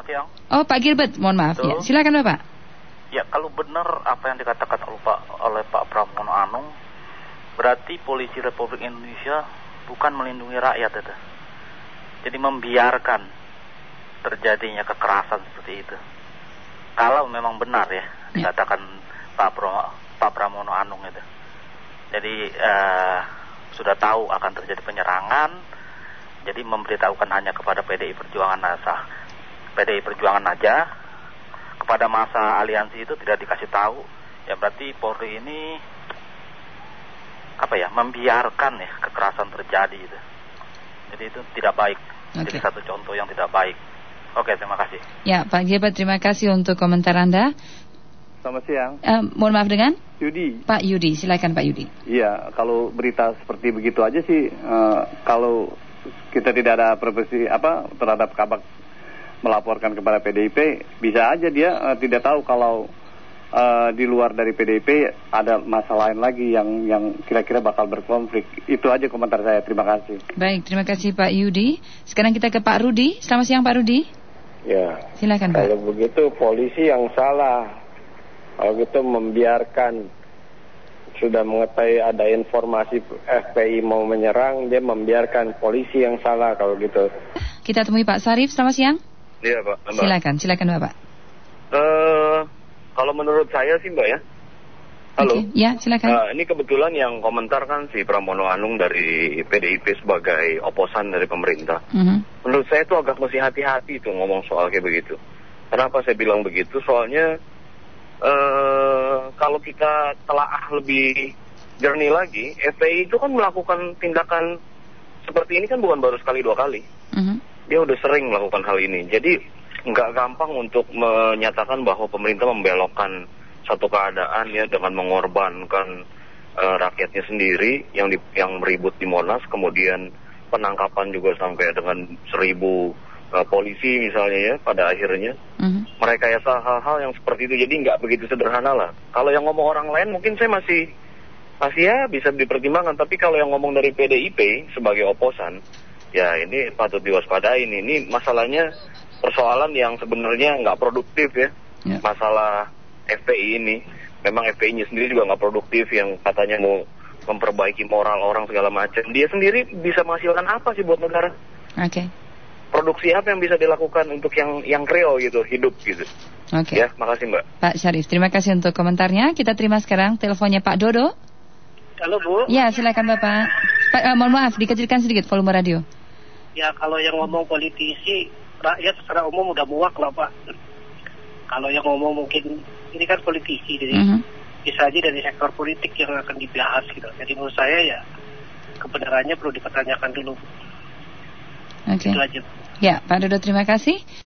siang. Oh, Pak Gilbert, mohon maaf. Ya, silakan Bapak. Ya, kalau benar apa yang dikatakan oleh Pak Pramono Anung, berarti polisi Republik Indonesia bukan melindungi rakyat itu. Jadi membiarkan terjadinya kekerasan seperti itu. Kalau memang benar ya dikatakan Pak Pramono Anung itu. Jadi sudah tahu akan terjadi penyerangan, jadi memberitahukan hanya kepada PDI Perjuangan aja, kepada masa aliansi itu tidak dikasih tahu. Ya berarti Polri ini membiarkan ya kekerasan terjadi itu. Jadi itu tidak baik. Jadi satu contoh yang tidak baik. Oke, terima kasih. Ya, Pak Gilbert, terima kasih untuk komentar Anda. Selamat siang. Mohon maaf dengan? Yudi. Pak Yudi, silakan Pak Yudi. Iya, kalau berita seperti begitu aja sih, kalau kita tidak ada profesi terhadap kabar melaporkan kepada PDIP, bisa aja dia tidak tahu kalau di luar dari PDIP ada masalah lain lagi yang kira-kira bakal berkonflik. Itu aja komentar saya. Terima kasih. Baik, terima kasih Pak Yudi. Sekarang kita ke Pak Rudi. Selamat siang Pak Rudi. Ya. Silakan Pak. Kalau begitu polisi yang salah. Kalau gitu membiarkan, sudah mengetahui ada informasi FPI mau menyerang, dia membiarkan, polisi yang salah kalau gitu. Kita temui Pak Sarif. Selamat siang. Iya Pak. Silakan Bapak. Kalau menurut saya sih Mbak ya. Halo. Okay. Ya, silakan. Ini kebetulan yang komentar kan si Pramono Anung dari PDIP sebagai oposan dari pemerintah. Menurut saya itu agak mesti hati-hati tuh ngomong soal kayak begitu. Kenapa saya bilang begitu? Soalnya kalau kita telaah lebih jernih lagi, FPI itu kan melakukan tindakan seperti ini kan bukan baru sekali 2 kali. Dia udah sering melakukan hal ini. Jadi nggak gampang untuk menyatakan bahwa pemerintah membelokkan satu keadaan ya dengan mengorbankan rakyatnya sendiri yang meribut di Monas, kemudian penangkapan juga sampai dengan 1.000 polisi misalnya ya pada akhirnya. Merekayasa hal-hal yang seperti itu, jadi nggak begitu sederhana lah. Kalau yang ngomong orang lain mungkin saya masih ya bisa dipertimbangkan, tapi kalau yang ngomong dari PDIP sebagai oposan, ya ini patut diwaspadai. Ini masalahnya persoalan yang sebenarnya nggak produktif ya. Masalah FPI ini, memang FPI-nya sendiri juga nggak produktif, yang katanya mau memperbaiki moral orang segala macam. Dia sendiri bisa menghasilkan apa sih buat negara? Produksi apa yang bisa dilakukan untuk yang real gitu, hidup gitu. Ya, makasih Mbak. Pak Syarif, terima kasih untuk komentarnya. Kita terima sekarang teleponnya Pak Dodo. Halo Bu. Ya, silakan Bapak. Mohon maaf, dikecilkan sedikit volume radio. Ya, kalau yang ngomong politisi, rakyat secara umum udah muak lah Pak. Kalau yang ngomong mungkin, ini kan politisi, jadi bisa aja dari sektor politik yang akan dibahas gitu. Jadi menurut saya ya, kebenarannya perlu dipertanyakan dulu. Itu aja. Ya, Pak Dodo, terima kasih.